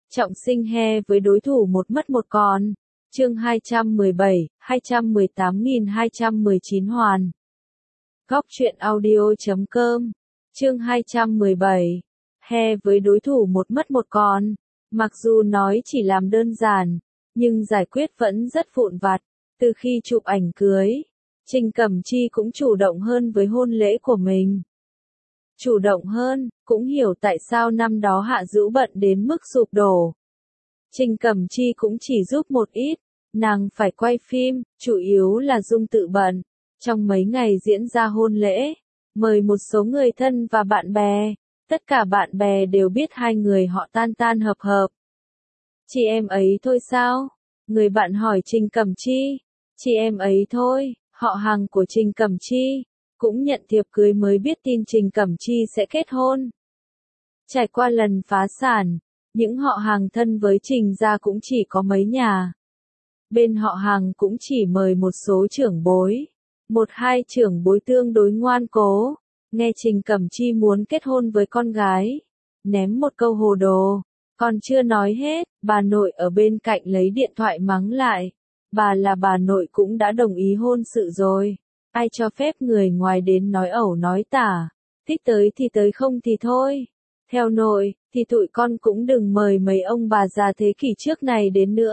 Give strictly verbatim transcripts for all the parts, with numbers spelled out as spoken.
Trọng sinh he với đối thủ một mất một còn. Chương hai trăm mười bảy, hai trăm mười tám nghìn hai trăm mười chín hoàn. Góc truyện audio chấm com. Chương hai trăm mười bảy. He với đối thủ một mất một còn. Mặc dù nói chỉ làm đơn giản, nhưng giải quyết vẫn rất vụn vặt. Từ khi chụp ảnh cưới, Trình Cẩm Chi cũng chủ động hơn với hôn lễ của mình. Chủ động hơn, cũng hiểu tại sao năm đó Hạ Dữu bận đến mức sụp đổ. Trình Cẩm Chi cũng chỉ giúp một ít, nàng phải quay phim, chủ yếu là Dung tự bận. Trong mấy ngày diễn ra hôn lễ, mời một số người thân và bạn bè, tất cả bạn bè đều biết hai người họ tan tan hợp hợp. Chị em ấy thôi sao? Người bạn hỏi Trình Cẩm Chi. Chị em ấy thôi, họ hàng của Trình Cẩm Chi cũng nhận thiệp cưới mới biết tin Trình Cẩm Chi sẽ kết hôn. Trải qua lần phá sản, những họ hàng thân với Trình gia cũng chỉ có mấy nhà. Bên họ hàng cũng chỉ mời một số trưởng bối, một hai trưởng bối tương đối ngoan cố, nghe Trình Cẩm Chi muốn kết hôn với con gái, ném một câu hồ đồ, còn chưa nói hết, bà nội ở bên cạnh lấy điện thoại mắng lại, bà là bà nội cũng đã đồng ý hôn sự rồi. Ai cho phép người ngoài đến nói ẩu nói tả, thích tới thì tới không thì thôi. Theo nội, thì tụi con cũng đừng mời mấy ông bà già thế kỷ trước này đến nữa.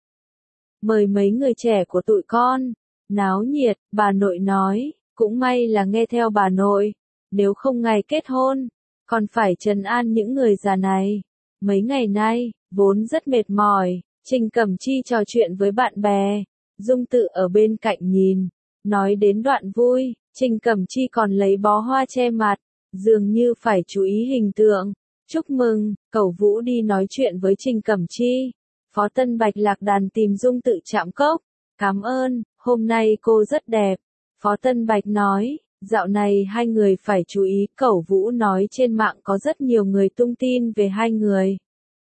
Mời mấy người trẻ của tụi con, náo nhiệt, bà nội nói, cũng may là nghe theo bà nội, nếu không ngày kết hôn, còn phải trấn an những người già này. Mấy ngày nay, vốn rất mệt mỏi, Trình Cẩm Chi trò chuyện với bạn bè, Dung tự ở bên cạnh nhìn. Nói đến đoạn vui, Trình Cẩm Chi còn lấy bó hoa che mặt, dường như phải chú ý hình tượng. Chúc mừng, Cẩu Vũ đi nói chuyện với Trình Cẩm Chi. Phó Tân Bạch lạc đàn tìm Dung tự chạm cốc. Cảm ơn, hôm nay cô rất đẹp. Phó Tân Bạch nói, dạo này hai người phải chú ý. Cẩu Vũ nói trên mạng có rất nhiều người tung tin về hai người.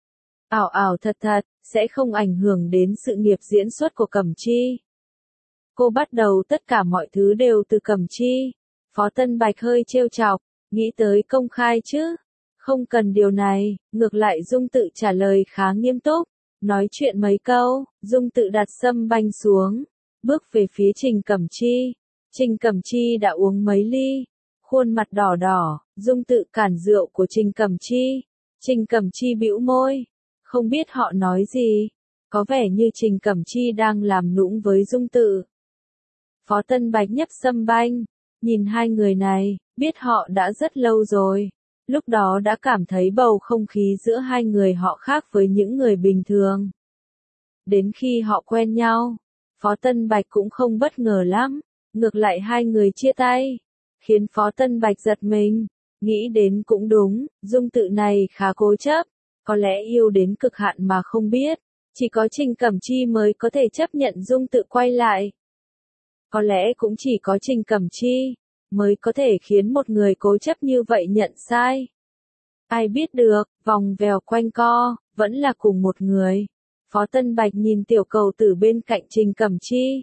Ảo ảo thật thật, sẽ không ảnh hưởng đến sự nghiệp diễn xuất của Cẩm Chi. Cô bắt đầu tất cả mọi thứ đều từ Cẩm Chi. Phó Tân Bạch hơi trêu chọc, nghĩ tới công khai chứ. Không cần điều này, ngược lại Dung tự trả lời khá nghiêm túc. Nói chuyện mấy câu, Dung tự đặt sâm banh xuống, bước về phía Trình Cẩm Chi. Trình Cẩm Chi đã uống mấy ly, khuôn mặt đỏ đỏ, Dung tự cản rượu của Trình Cẩm Chi. Trình Cẩm Chi bĩu môi, không biết họ nói gì, có vẻ như Trình Cẩm Chi đang làm nũng với Dung tự. Phó Tân Bạch nhấp sâm banh, nhìn hai người này, biết họ đã rất lâu rồi. Lúc đó đã cảm thấy bầu không khí giữa hai người họ khác với những người bình thường. Đến khi họ quen nhau, Phó Tân Bạch cũng không bất ngờ lắm, ngược lại hai người chia tay, khiến Phó Tân Bạch giật mình, nghĩ đến cũng đúng, Dung tự này khá cố chấp, có lẽ yêu đến cực hạn mà không biết, chỉ có Trình Cẩm Chi mới có thể chấp nhận Dung tự quay lại. Có lẽ cũng chỉ có Trình Cẩm Chi mới có thể khiến một người cố chấp như vậy nhận sai. Ai biết được, vòng vèo quanh co, vẫn là cùng một người. Phó Tân Bạch nhìn tiểu cầu tử bên cạnh Trình Cẩm Chi.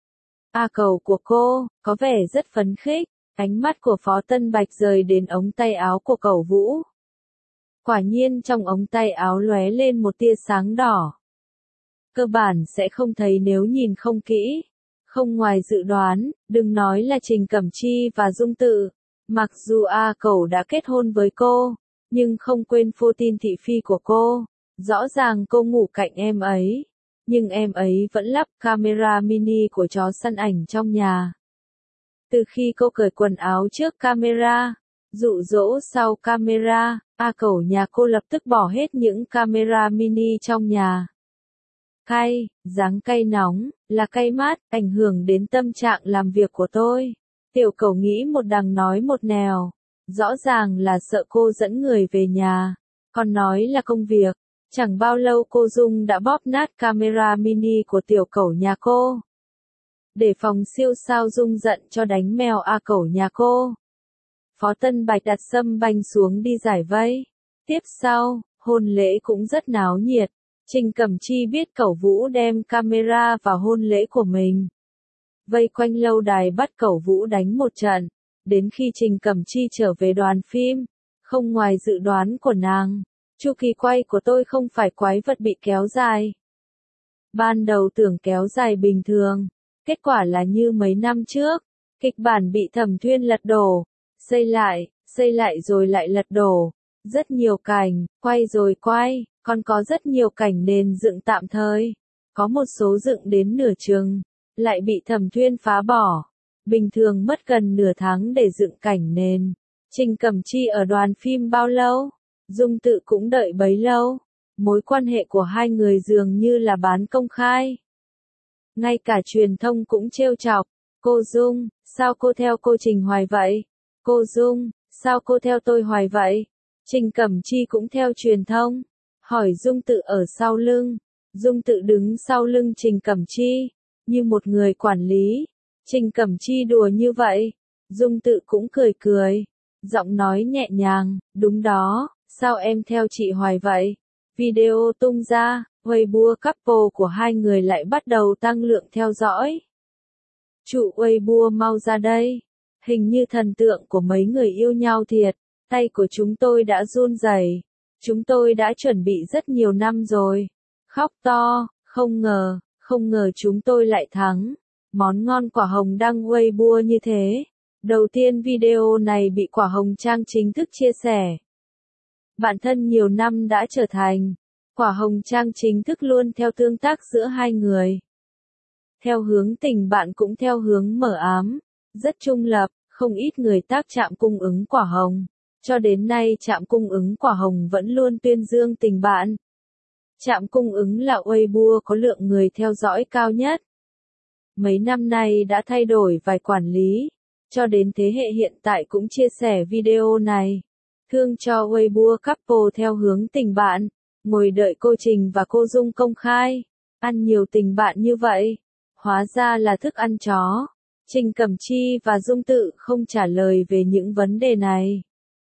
A cầu của cô, có vẻ rất phấn khích, ánh mắt của Phó Tân Bạch rời đến ống tay áo của Cẩu Vũ. Quả nhiên trong ống tay áo lóe lên một tia sáng đỏ. Cơ bản sẽ không thấy nếu nhìn không kỹ. Không ngoài dự đoán, đừng nói là Trình Cẩm Chi và Dung tự. Mặc dù A Cẩu đã kết hôn với cô, nhưng không quên phô tin thị phi của cô. Rõ ràng cô ngủ cạnh em ấy, nhưng em ấy vẫn lắp camera mini của chó săn ảnh trong nhà. Từ khi cô cởi quần áo trước camera, dụ dỗ sau camera, A Cẩu nhà cô lập tức bỏ hết những camera mini trong nhà. Cay, dáng cay nóng, là cay mát, ảnh hưởng đến tâm trạng làm việc của tôi. Tiểu Cẩu nghĩ một đằng nói một nẻo, rõ ràng là sợ cô dẫn người về nhà, còn nói là công việc. Chẳng bao lâu cô Dung đã bóp nát camera mini của Tiểu Cẩu nhà cô. Để phòng siêu sao Dung giận cho đánh mèo A Cẩu nhà cô. Phó Tân Bạch đặt sâm banh xuống đi giải vây. Tiếp sau, hôn lễ cũng rất náo nhiệt. Trình Cẩm Chi biết Cẩu Vũ đem camera vào hôn lễ của mình. Vây quanh lâu đài bắt Cẩu Vũ đánh một trận. Đến khi Trình Cẩm Chi trở về đoàn phim, không ngoài dự đoán của nàng, Chu kỳ quay của tôi không phải quái vật bị kéo dài. Ban đầu tưởng kéo dài bình thường, kết quả là như mấy năm trước, kịch bản bị Thẩm Thuyên lật đổ, xây lại, xây lại rồi lại lật đổ, rất nhiều cảnh, quay rồi quay, còn có rất nhiều cảnh nền dựng tạm thời, có một số dựng đến nửa chừng, lại bị Thẩm Thuyên phá bỏ, bình thường mất gần nửa tháng để dựng cảnh nền. Trình Cẩm Chi ở đoàn phim bao lâu? Dung Tự cũng đợi bấy lâu. Mối quan hệ của hai người dường như là bán công khai. Ngay cả truyền thông cũng trêu chọc. Cô Dung, sao cô theo cô Trình hoài vậy? Cô Dung, sao cô theo tôi hoài vậy? Trình Cẩm Chi cũng theo truyền thông. Hỏi Dung Tự ở sau lưng. Dung Tự đứng sau lưng Trình Cẩm Chi, như một người quản lý. Trình Cẩm Chi đùa như vậy. Dung Tự cũng cười cười. Giọng nói nhẹ nhàng, đúng đó, sao em theo chị hoài vậy? Video tung ra, Weibo couple của hai người lại bắt đầu tăng lượng theo dõi. Trụ Weibo mau ra đây. Hình như thần tượng của mấy người yêu nhau thiệt. Tay của chúng tôi đã run rẩy. Chúng tôi đã chuẩn bị rất nhiều năm rồi. Khóc to, không ngờ, không ngờ chúng tôi lại thắng. Món ngon quả hồng đăng Weibo như thế. Đầu tiên video này bị Quả Hồng Trang chính thức chia sẻ. Bạn thân nhiều năm đã trở thành. Quả Hồng Trang chính thức luôn theo tương tác giữa hai người. Theo hướng tình bạn cũng theo hướng mờ ám. Rất trung lập, không ít người tác trạm cung ứng Quả Hồng. Cho đến nay trạm cung ứng Quả Hồng vẫn luôn tuyên dương tình bạn. Trạm cung ứng là Weibo có lượng người theo dõi cao nhất. Mấy năm nay đã thay đổi vài quản lý. Cho đến thế hệ hiện tại cũng chia sẻ video này. Thương cho Weibo couple theo hướng tình bạn. Ngồi đợi cô Trình và cô Dung công khai. Ăn nhiều tình bạn như vậy. Hóa ra là thức ăn chó. Trình Cẩm Chi và Dung Tự không trả lời về những vấn đề này.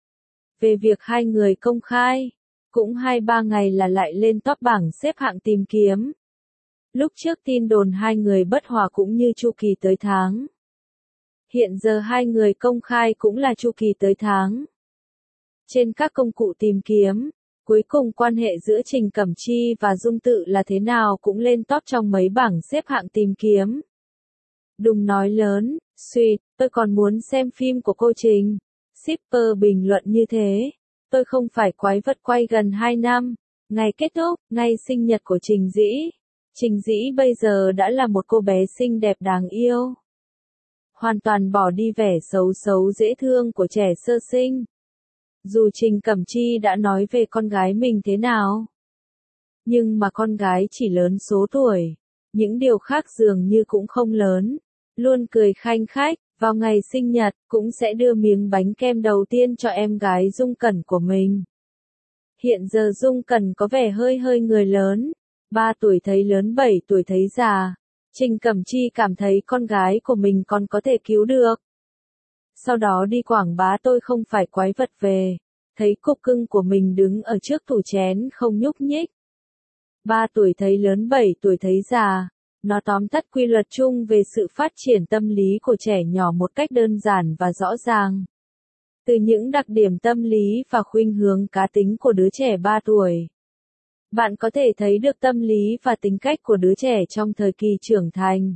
Về việc hai người công khai. Cũng hai ba ngày là lại lên top bảng xếp hạng tìm kiếm. Lúc trước tin đồn hai người bất hòa cũng như chu kỳ tới tháng. Hiện giờ hai người công khai cũng là chu kỳ tới tháng. Trên các công cụ tìm kiếm, cuối cùng quan hệ giữa Trình Cẩm Chi và Dung Tự là thế nào cũng lên top trong mấy bảng xếp hạng tìm kiếm. Đừng nói lớn, suýt, tôi còn muốn xem phim của cô Trình. Shipper bình luận như thế. Tôi không phải quái vật quay gần hai năm. Ngày kết thúc, ngày sinh nhật của Trình Dĩ. Trình Dĩ bây giờ đã là một cô bé xinh đẹp đáng yêu. Hoàn toàn bỏ đi vẻ xấu xấu dễ thương của trẻ sơ sinh. Dù Trình Cẩm Chi đã nói về con gái mình thế nào, nhưng mà con gái chỉ lớn số tuổi, những điều khác dường như cũng không lớn, luôn cười khanh khách, vào ngày sinh nhật cũng sẽ đưa miếng bánh kem đầu tiên cho em gái Dung Cẩn của mình. Hiện giờ Dung Cẩn có vẻ hơi hơi người lớn, ba tuổi thấy lớn bảy tuổi thấy già. Trình Cẩm Chi cảm thấy con gái của mình còn có thể cứu được. Sau đó đi quảng bá tôi không phải quái vật về. Thấy cục cưng của mình đứng ở trước tủ chén không nhúc nhích. ba tuổi thấy lớn bảy tuổi thấy già. Nó tóm tắt quy luật chung về sự phát triển tâm lý của trẻ nhỏ một cách đơn giản và rõ ràng. Từ những đặc điểm tâm lý và khuynh hướng cá tính của đứa trẻ ba tuổi. Bạn có thể thấy được tâm lý và tính cách của đứa trẻ trong thời kỳ trưởng thành.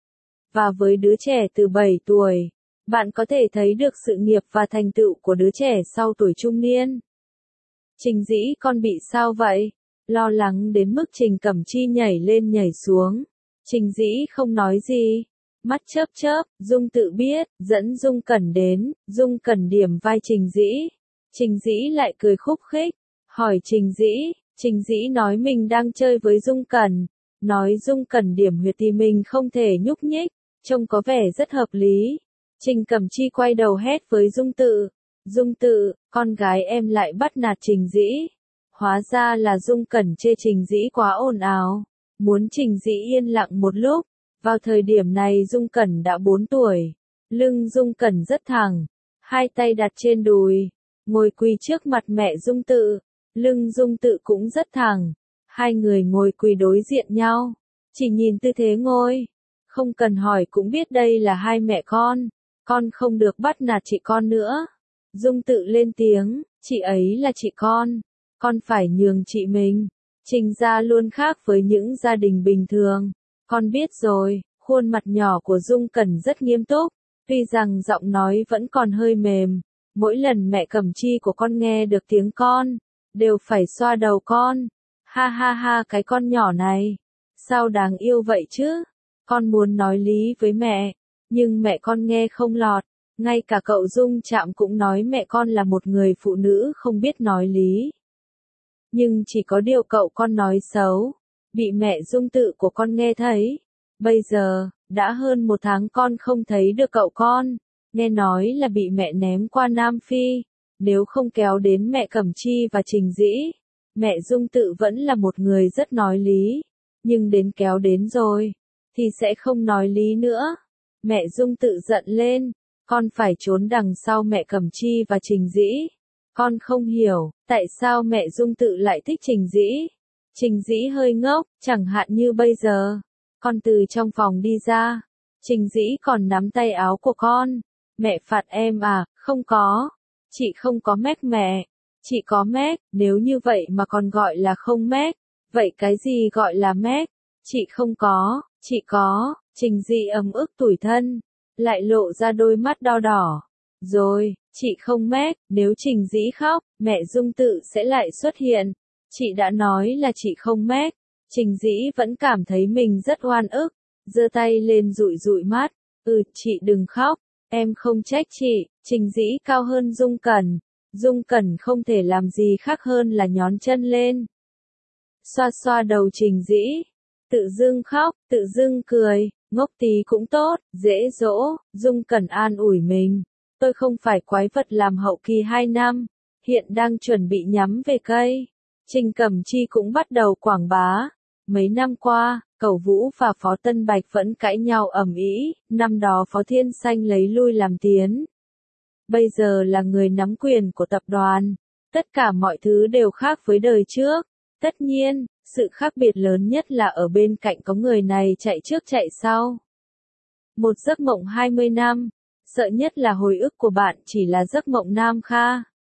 Và với đứa trẻ từ bảy tuổi, bạn có thể thấy được sự nghiệp và thành tựu của đứa trẻ sau tuổi trung niên. Trình Dĩ con bị sao vậy? Lo lắng đến mức Trình Cẩm Chi nhảy lên nhảy xuống. Trình Dĩ không nói gì. Mắt chớp chớp, Dung Tự biết, dẫn Dung Cẩn đến, Dung Cẩn điểm vai Trình Dĩ. Trình Dĩ lại cười khúc khích, hỏi Trình Dĩ. Trình Dĩ nói mình đang chơi với Dung Cẩn, nói Dung Cẩn điểm huyệt thì mình không thể nhúc nhích, trông có vẻ rất hợp lý. Trình Cẩm Chi quay đầu hét với Dung Tự, Dung Tự, con gái em lại bắt nạt Trình Dĩ. Hóa ra là Dung Cẩn chê Trình Dĩ quá ồn ào, muốn Trình Dĩ yên lặng một lúc. Vào thời điểm này Dung Cẩn đã bốn tuổi, lưng Dung Cẩn rất thẳng, hai tay đặt trên đùi, ngồi quỳ trước mặt mẹ Dung Tự. Lưng Dung Tự cũng rất thẳng, hai người ngồi quỳ đối diện nhau, chỉ nhìn tư thế ngồi, không cần hỏi cũng biết đây là hai mẹ con, con không được bắt nạt chị con nữa. Dung Tự lên tiếng, chị ấy là chị con, con phải nhường chị mình. Trình gia luôn khác với những gia đình bình thường. Con biết rồi, khuôn mặt nhỏ của Dung Cẩn rất nghiêm túc, tuy rằng giọng nói vẫn còn hơi mềm. Mỗi lần mẹ Cẩm Chi của con nghe được tiếng con, đều phải xoa đầu con. Ha ha ha, cái con nhỏ này, sao đáng yêu vậy chứ? Con muốn nói lý với mẹ, nhưng mẹ con nghe không lọt. Ngay cả cậu Dung Trạm cũng nói mẹ con là một người phụ nữ không biết nói lý. Nhưng chỉ có điều cậu con nói xấu, bị mẹ Dung Tự của con nghe thấy. Bây giờ, đã hơn một tháng con không thấy được cậu con, nghe nói là bị mẹ ném qua Nam Phi. Nếu không kéo đến mẹ Cẩm Chi và Trình Dĩ, mẹ Dung Tự vẫn là một người rất nói lý, nhưng đến kéo đến rồi, thì sẽ không nói lý nữa. Mẹ Dung Tự giận lên, con phải trốn đằng sau mẹ Cẩm Chi và Trình Dĩ. Con không hiểu, tại sao mẹ Dung Tự lại thích Trình Dĩ. Trình Dĩ hơi ngốc, chẳng hạn như bây giờ. Con từ trong phòng đi ra, Trình Dĩ còn nắm tay áo của con. Mẹ phạt em à? Không có. Chị không có mách mẹ. Chị có mách, nếu như vậy mà còn gọi là không mách. Vậy cái gì gọi là mách? Chị không có, chị có. Trình Dĩ ấm ức tủi thân, lại lộ ra đôi mắt đau đỏ. Rồi, chị không mách, nếu Trình Dĩ khóc, mẹ Dung Tự sẽ lại xuất hiện. Chị đã nói là chị không mách. Trình Dĩ vẫn cảm thấy mình rất oan ức, giơ tay lên dụi dụi mắt. Ừ, chị đừng khóc, em không trách chị. Trình Dĩ cao hơn Dung Cẩn. Dung Cẩn không thể làm gì khác hơn là nhón chân lên, xoa xoa đầu Trình Dĩ. Tự dưng khóc, tự dưng cười, ngốc tí cũng tốt, dễ dỗ. Dung Cẩn an ủi mình. Tôi không phải quái vật làm hậu kỳ hai năm, hiện đang chuẩn bị nhắm về cây. Trình Cẩm Chi cũng bắt đầu quảng bá. Mấy năm qua, Cẩu Vũ và Phó Tân Bạch vẫn cãi nhau ầm ĩ, năm đó Phó Thiên Xanh lấy lui làm tiến. Bây giờ là người nắm quyền của tập đoàn. Tất cả mọi thứ đều khác với đời trước. Tất nhiên, sự khác biệt lớn nhất là ở bên cạnh có người này chạy trước chạy sau. Một giấc mộng hai mươi năm. Sợ nhất là hồi ức của bạn chỉ là giấc mộng Nam Kha.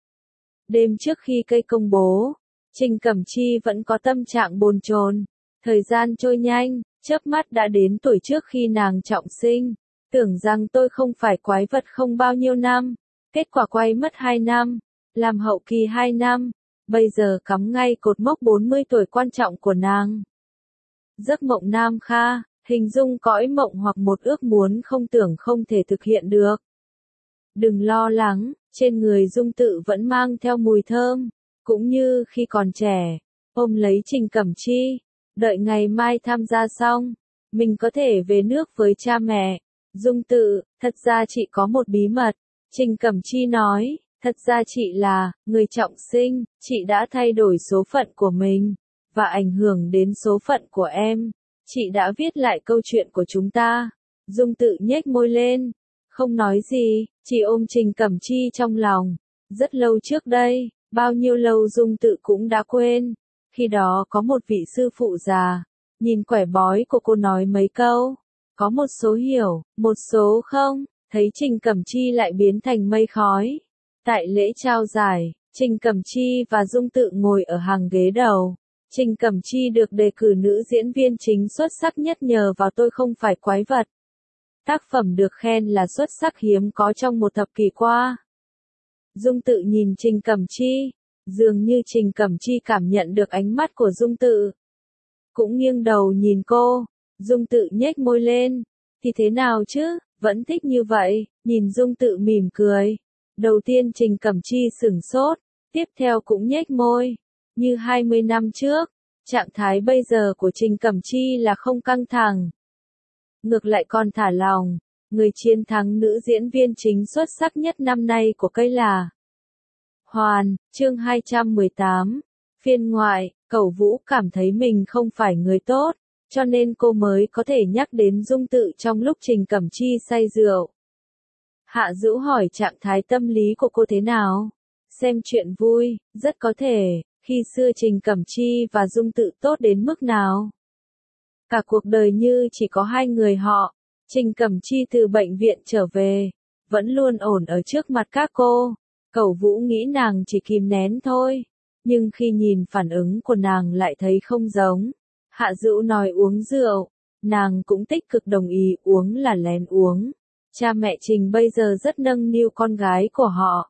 Đêm trước khi cây công bố, Trình Cẩm Chi vẫn có tâm trạng bồn chồn. Thời gian trôi nhanh, chớp mắt đã đến tuổi trước khi nàng trọng sinh. Tưởng rằng tôi không phải quái vật không bao nhiêu năm. Kết quả quay mất hai năm, làm hậu kỳ hai năm. Bây giờ cắm ngay cột mốc bốn mươi tuổi quan trọng của nàng. Giấc mộng Nam Kha, hình dung cõi mộng hoặc một ước muốn không tưởng không thể thực hiện được. Đừng lo lắng, trên người Dung Tự vẫn mang theo mùi thơm, cũng như khi còn trẻ, ôm lấy Trình Cẩm Chi, đợi ngày mai tham gia xong, mình có thể về nước với cha mẹ. Dung Tự, thật ra chị có một bí mật, Trình Cẩm Chi nói, thật ra chị là người trọng sinh, chị đã thay đổi số phận của mình, và ảnh hưởng đến số phận của em. Chị đã viết lại câu chuyện của chúng ta. Dung Tự nhếch môi lên, không nói gì, chỉ ôm Trình Cẩm Chi trong lòng. Rất lâu trước đây, bao nhiêu lâu Dung Tự cũng đã quên. Khi đó có một vị sư phụ già, nhìn quẻ bói của cô nói mấy câu. Có một số hiểu, một số không, thấy Trình Cẩm Chi lại biến thành mây khói. Tại lễ trao giải, Trình Cẩm Chi và Dung Tự ngồi ở hàng ghế đầu. Trình Cẩm Chi được đề cử nữ diễn viên chính xuất sắc nhất nhờ vào Tôi Không Phải Quái Vật. Tác phẩm được khen là xuất sắc hiếm có trong một thập kỷ qua. Dung Tự nhìn Trình Cẩm Chi, dường như Trình Cẩm Chi cảm nhận được ánh mắt của Dung Tự. Cũng nghiêng đầu nhìn cô, Dung Tự nhếch môi lên. Thì thế nào chứ, vẫn thích như vậy, nhìn Dung Tự mỉm cười. Đầu tiên Trình Cẩm Chi sửng sốt, tiếp theo cũng nhếch môi. Như hai mươi năm trước, trạng thái bây giờ của Trình Cẩm Chi là không căng thẳng. Ngược lại còn thả lòng, người chiến thắng nữ diễn viên chính xuất sắc nhất năm nay của cây là Hoàn. Chương hai trăm mười tám. Phiên ngoại, Cẩu Vũ cảm thấy mình không phải người tốt, cho nên cô mới có thể nhắc đến Dung Tự trong lúc Trình Cẩm Chi say rượu. Hạ Dữu hỏi trạng thái tâm lý của cô thế nào? Xem chuyện vui, rất có thể, khi xưa Trình Cẩm Chi và Dung Tự tốt đến mức nào? Cả cuộc đời như chỉ có hai người họ. Trình Cẩm Chi từ bệnh viện trở về, vẫn luôn ổn ở trước mặt các cô. Cẩu Vũ nghĩ nàng chỉ kìm nén thôi. nhưng khi nhìn phản ứng của nàng lại thấy không giống. Hạ Dữu nói uống rượu, nàng cũng tích cực đồng ý uống là lén uống. Cha mẹ Trình bây giờ rất nâng niu con gái của họ.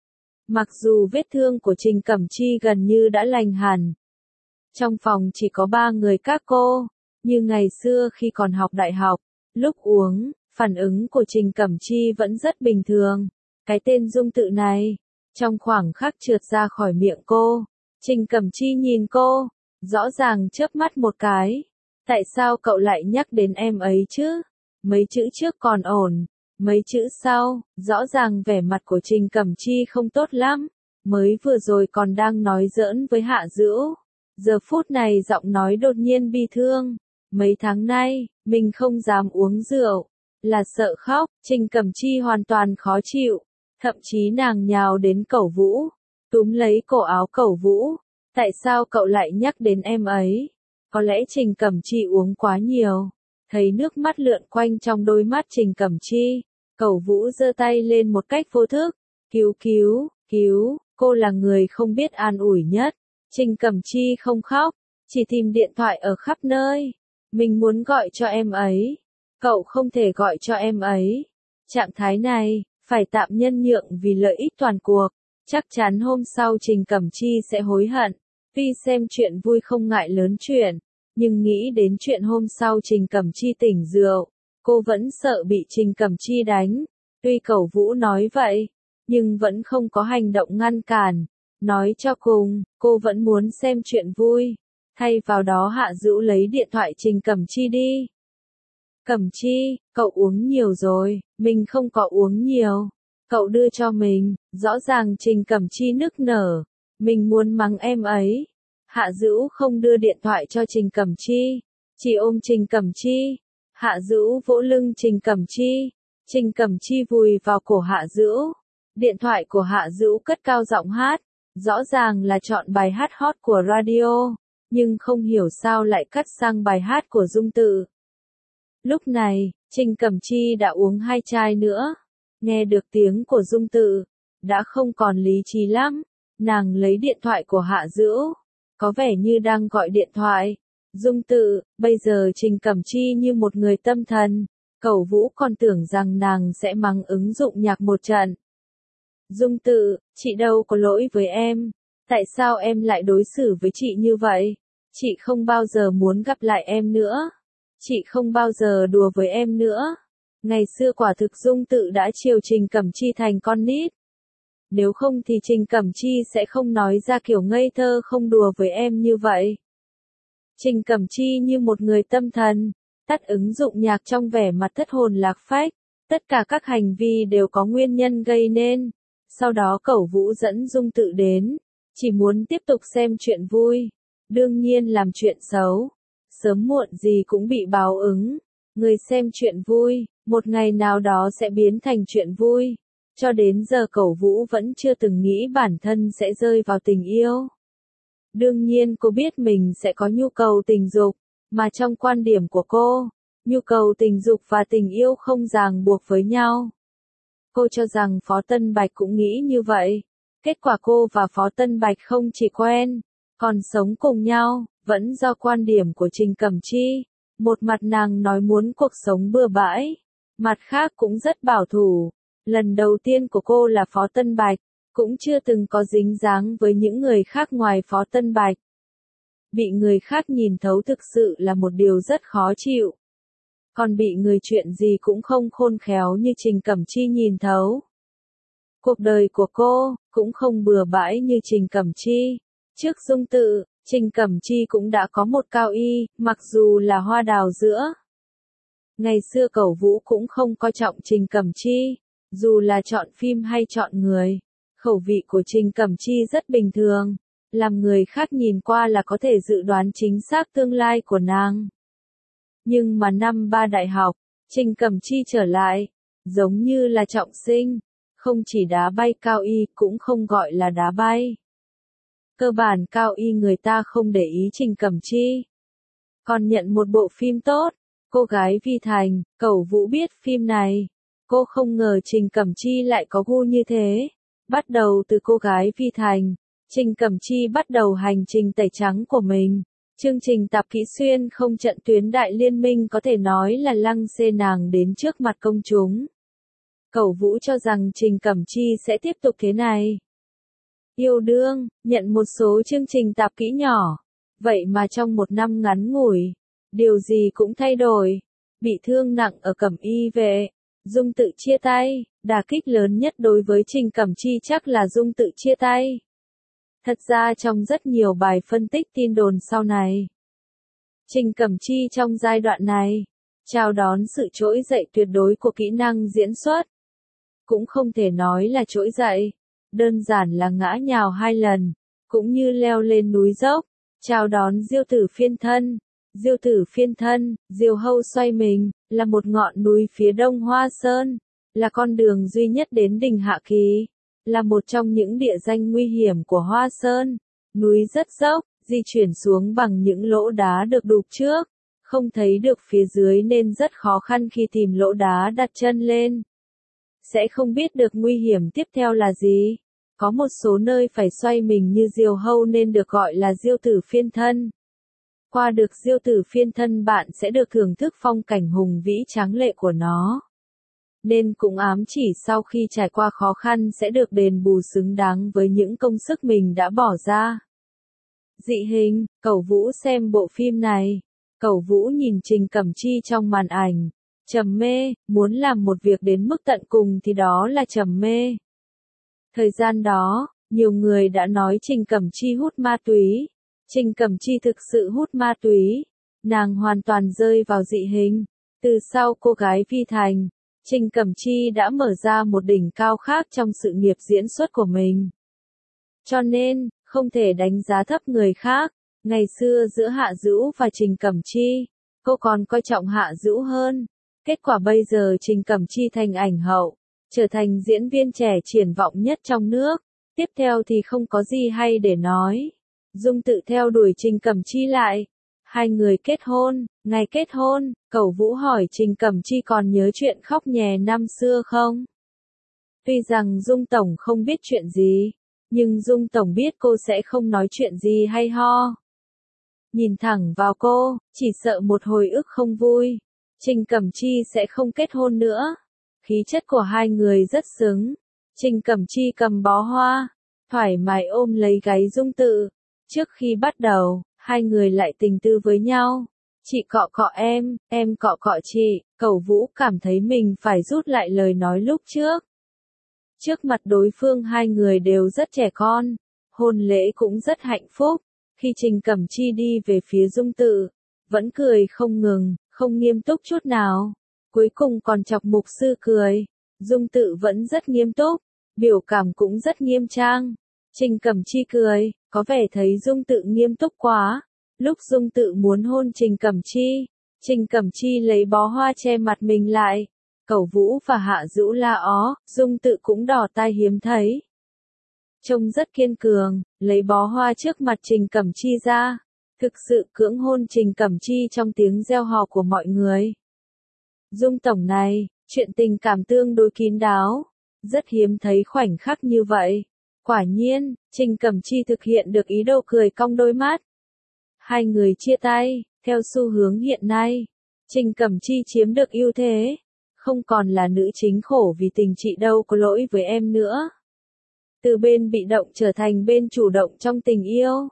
Mặc dù vết thương của Trình Cẩm Chi gần như đã lành hẳn. Trong phòng chỉ có ba người các cô, như ngày xưa khi còn học đại học, lúc uống, phản ứng của Trình Cẩm Chi vẫn rất bình thường. Cái tên Dung Tự này, trong khoảng khắc trượt ra khỏi miệng cô, Trình Cẩm Chi nhìn cô, rõ ràng chớp mắt một cái. Tại sao cậu lại nhắc đến em ấy chứ? Mấy chữ trước còn ổn, mấy chữ sau, rõ ràng vẻ mặt của Trình Cẩm Chi không tốt lắm, mới vừa rồi còn đang nói giỡn với Hạ Dữu. Giờ phút này giọng nói đột nhiên bi thương. Mấy tháng nay, mình không dám uống rượu, là sợ khóc. Trình Cẩm Chi hoàn toàn khó chịu, thậm chí nàng nhào đến Cẩu Vũ, túm lấy cổ áo Cẩu Vũ. Tại sao cậu lại nhắc đến em ấy? Có lẽ Trình Cẩm Chi uống quá nhiều. Thấy nước mắt lượn quanh trong đôi mắt Trình Cẩm Chi, Cẩu Vũ giơ tay lên một cách vô thức. Cứu cứu, cứu, cô là người không biết an ủi nhất. Trình Cẩm Chi không khóc, chỉ tìm điện thoại ở khắp nơi. Mình muốn gọi cho em ấy. Cậu không thể gọi cho em ấy. Trạng thái này, phải tạm nhân nhượng vì lợi ích toàn cuộc. Chắc chắn hôm sau Trình Cẩm Chi sẽ hối hận. Tuy xem chuyện vui không ngại lớn chuyện, nhưng nghĩ đến chuyện hôm sau Trình Cẩm Chi tỉnh rượu, cô vẫn sợ bị Trình Cẩm Chi đánh. Tuy Cẩu Vũ nói vậy, nhưng vẫn không có hành động ngăn cản. Nói cho cùng, cô vẫn muốn xem chuyện vui. Thay vào đó Hạ Dữu lấy điện thoại Trình Cẩm Chi đi. Cẩm Chi, cậu uống nhiều rồi, mình không có uống nhiều. Cậu đưa cho mình, rõ ràng Trình Cẩm Chi nức nở. Mình muốn mắng em ấy. Hạ Dữu không đưa điện thoại cho Trình Cẩm Chi, chỉ ôm Trình Cẩm Chi. Hạ Dữu vỗ lưng Trình Cẩm Chi. Trình Cẩm Chi vùi vào cổ Hạ Dữu. Điện thoại của Hạ Dữu cất cao giọng hát. Rõ ràng là chọn bài hát hot của radio, nhưng không hiểu sao lại cắt sang bài hát của Dung Tự. Lúc này, Trình Cẩm Chi đã uống hai chai nữa. Nghe được tiếng của Dung Tự, đã không còn lý trí lắm. Nàng lấy điện thoại của Hạ Dữu, có vẻ như đang gọi điện thoại. Dung Tự, bây giờ Trình Cẩm Chi như một người tâm thần. Cẩu Vũ còn tưởng rằng nàng sẽ mắng ứng dụng nhạc một trận. Dung Tự, chị đâu có lỗi với em. Tại sao em lại đối xử với chị như vậy? Chị không bao giờ muốn gặp lại em nữa. Chị không bao giờ đùa với em nữa. Ngày xưa quả thực Dung Tự đã chiều Trình Cẩm Chi thành con nít. Nếu không thì Trình Cẩm Chi sẽ không nói ra kiểu ngây thơ không đùa với em như vậy. Trình Cẩm Chi như một người tâm thần, tắt ứng dụng nhạc trong vẻ mặt thất hồn lạc phách. Tất cả các hành vi đều có nguyên nhân gây nên. Sau đó Cẩu Vũ dẫn Dung Tự đến, chỉ muốn tiếp tục xem chuyện vui. Đương nhiên làm chuyện xấu, sớm muộn gì cũng bị báo ứng. Người xem chuyện vui, một ngày nào đó sẽ biến thành chuyện vui. Cho đến giờ Cẩu Vũ vẫn chưa từng nghĩ bản thân sẽ rơi vào tình yêu. Đương nhiên cô biết mình sẽ có nhu cầu tình dục, mà trong quan điểm của cô, nhu cầu tình dục và tình yêu không ràng buộc với nhau. Cô cho rằng Phó Tân Bạch cũng nghĩ như vậy. Kết quả cô và Phó Tân Bạch không chỉ quen, còn sống cùng nhau, vẫn do quan điểm của Trình Cẩm Chi. Một mặt nàng nói muốn cuộc sống bừa bãi, mặt khác cũng rất bảo thủ. Lần đầu tiên của cô là Phó Tân Bạch, cũng chưa từng có dính dáng với những người khác ngoài Phó Tân Bạch. Bị người khác nhìn thấu thực sự là một điều rất khó chịu. Còn bị người chuyện gì cũng không khôn khéo như Trình Cẩm Chi nhìn thấu. Cuộc đời của cô, cũng không bừa bãi như Trình Cẩm Chi. Trước Dung Tự, Trình Cẩm Chi cũng đã có một cao y, mặc dù là hoa đào giữa. Ngày xưa Cẩu Vũ cũng không coi trọng Trình Cẩm Chi, dù là chọn phim hay chọn người. Khẩu vị của Trình Cẩm Chi rất bình thường, làm người khác nhìn qua là có thể dự đoán chính xác tương lai của nàng. Nhưng mà năm ba đại học, Trình Cẩm Chi trở lại, giống như là trọng sinh, không chỉ đá bay cao y cũng không gọi là đá bay. Cơ bản cao y người ta không để ý Trình Cẩm Chi. Còn nhận một bộ phim tốt, Cô gái Vi Thành, Cẩu Vũ biết phim này. Cô không ngờ Trình Cẩm Chi lại có gu như thế. Bắt đầu từ Cô gái Vi Thành, Trình Cẩm Chi bắt đầu hành trình tẩy trắng của mình. Chương trình Tạp Kỹ Xuyên không trận tuyến đại liên minh có thể nói là lăng xê nàng đến trước mặt công chúng. Cẩu Vũ cho rằng Trình Cẩm Chi sẽ tiếp tục thế này. Yêu đương, nhận một số chương trình tạp kỹ nhỏ. Vậy mà trong một năm ngắn ngủi, điều gì cũng thay đổi. Bị thương nặng ở Cẩm Y Vệ, Dung Tự chia tay, đả kích lớn nhất đối với Trình Cẩm Chi chắc là Dung Tự chia tay. Thật ra trong rất nhiều bài phân tích tin đồn sau này, Trình Cẩm Chi trong giai đoạn này, chào đón sự trỗi dậy tuyệt đối của kỹ năng diễn xuất. Cũng không thể nói là trỗi dậy, đơn giản là ngã nhào hai lần, cũng như leo lên núi dốc, chào đón diêu tử phiên thân. Diêu tử phiên thân, diều hâu xoay mình, là một ngọn núi phía đông Hoa Sơn, là con đường duy nhất đến đỉnh Hạ Kỳ, là một trong những địa danh nguy hiểm của Hoa Sơn. Núi rất dốc, di chuyển xuống bằng những lỗ đá được đục trước, không thấy được phía dưới nên rất khó khăn khi tìm lỗ đá đặt chân lên. Sẽ không biết được nguy hiểm tiếp theo là gì. Có một số nơi phải xoay mình như diều hâu nên được gọi là diêu tử phiên thân. Qua được diêu tử phiên thân bạn sẽ được thưởng thức phong cảnh hùng vĩ tráng lệ của nó. Nên cũng ám chỉ sau khi trải qua khó khăn sẽ được đền bù xứng đáng với những công sức mình đã bỏ ra. Dị hình, Cẩu Vũ xem bộ phim này. Cẩu Vũ nhìn Trình Cẩm Chi trong màn ảnh. Trầm mê, muốn làm một việc đến mức tận cùng thì đó là trầm mê. Thời gian đó, nhiều người đã nói Trình Cẩm Chi hút ma túy. Trình Cẩm Chi thực sự hút ma túy. Nàng hoàn toàn rơi vào dị hình. Từ sau Cô Gái Phi Thành, Trình Cẩm Chi đã mở ra một đỉnh cao khác trong sự nghiệp diễn xuất của mình. Cho nên, không thể đánh giá thấp người khác. Ngày xưa giữa Hạ Dữu và Trình Cẩm Chi, cô còn coi trọng Hạ Dữu hơn. Kết quả bây giờ Trình Cẩm Chi thành ảnh hậu, trở thành diễn viên trẻ triển vọng nhất trong nước. Tiếp theo thì không có gì hay để nói. Dung Tự theo đuổi Trình Cẩm Chi lại. Hai người kết hôn, ngày kết hôn, Cẩu Vũ hỏi Trình Cẩm Chi còn nhớ chuyện khóc nhè năm xưa không? Tuy rằng Dung Tổng không biết chuyện gì, nhưng Dung Tổng biết cô sẽ không nói chuyện gì hay ho. Nhìn thẳng vào cô, chỉ sợ một hồi ức không vui. Trình Cẩm Chi sẽ không kết hôn nữa. Khí chất của hai người rất xứng. Trình Cẩm Chi cầm bó hoa, thoải mái ôm lấy gáy Dung Tự. Trước khi bắt đầu, hai người lại tình tư với nhau. Chị cọ cọ em, em cọ cọ chị. Cẩu Vũ cảm thấy mình phải rút lại lời nói lúc trước. Trước mặt đối phương hai người đều rất trẻ con. Hôn lễ cũng rất hạnh phúc. Khi Trình Cẩm Chi đi về phía Dung Tự, vẫn cười không ngừng, không nghiêm túc chút nào. Cuối cùng còn chọc mục sư cười. Dung Tự vẫn rất nghiêm túc, biểu cảm cũng rất nghiêm trang. Trình Cẩm Chi cười, có vẻ thấy Dung Tự nghiêm túc quá. Lúc Dung Tự muốn hôn Trình Cẩm Chi, Trình Cẩm Chi lấy bó hoa che mặt mình lại. Cẩu Vũ và Hạ Dữu la ó, Dung Tự cũng đỏ tai hiếm thấy. Trông rất kiên cường, lấy bó hoa trước mặt Trình Cẩm Chi ra. Thực sự cưỡng hôn Trình Cẩm Chi trong tiếng reo hò của mọi người. Dung Tổng này, chuyện tình cảm tương đối kín đáo. Rất hiếm thấy khoảnh khắc như vậy. Quả nhiên, Trình Cẩm Chi thực hiện được ý đồ cười cong đôi mắt. Hai người chia tay, theo xu hướng hiện nay. Trình Cẩm Chi chiếm được ưu thế. Không còn là nữ chính khổ vì tình chị đâu có lỗi với em nữa. Từ bên bị động trở thành bên chủ động trong tình yêu.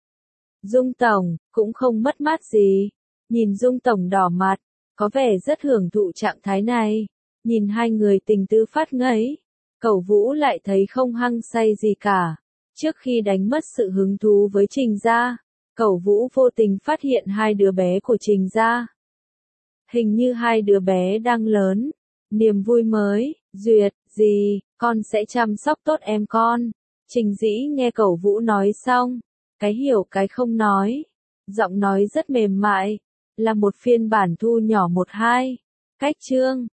Dung Tổng, cũng không mất mát gì. Nhìn Dung Tổng đỏ mặt, có vẻ rất hưởng thụ trạng thái này. Nhìn hai người tình tư phát ngấy. Cẩu Vũ lại thấy không hăng say gì cả. Trước khi đánh mất sự hứng thú với Trình gia, Cẩu Vũ vô tình phát hiện hai đứa bé của Trình gia. Hình như hai đứa bé đang lớn. Niềm vui mới, Duyệt, gì, con sẽ chăm sóc tốt em con. Trình Dĩ nghe Cẩu Vũ nói xong, cái hiểu cái không nói. Giọng nói rất mềm mại, là một phiên bản thu nhỏ một hai. Cách chương,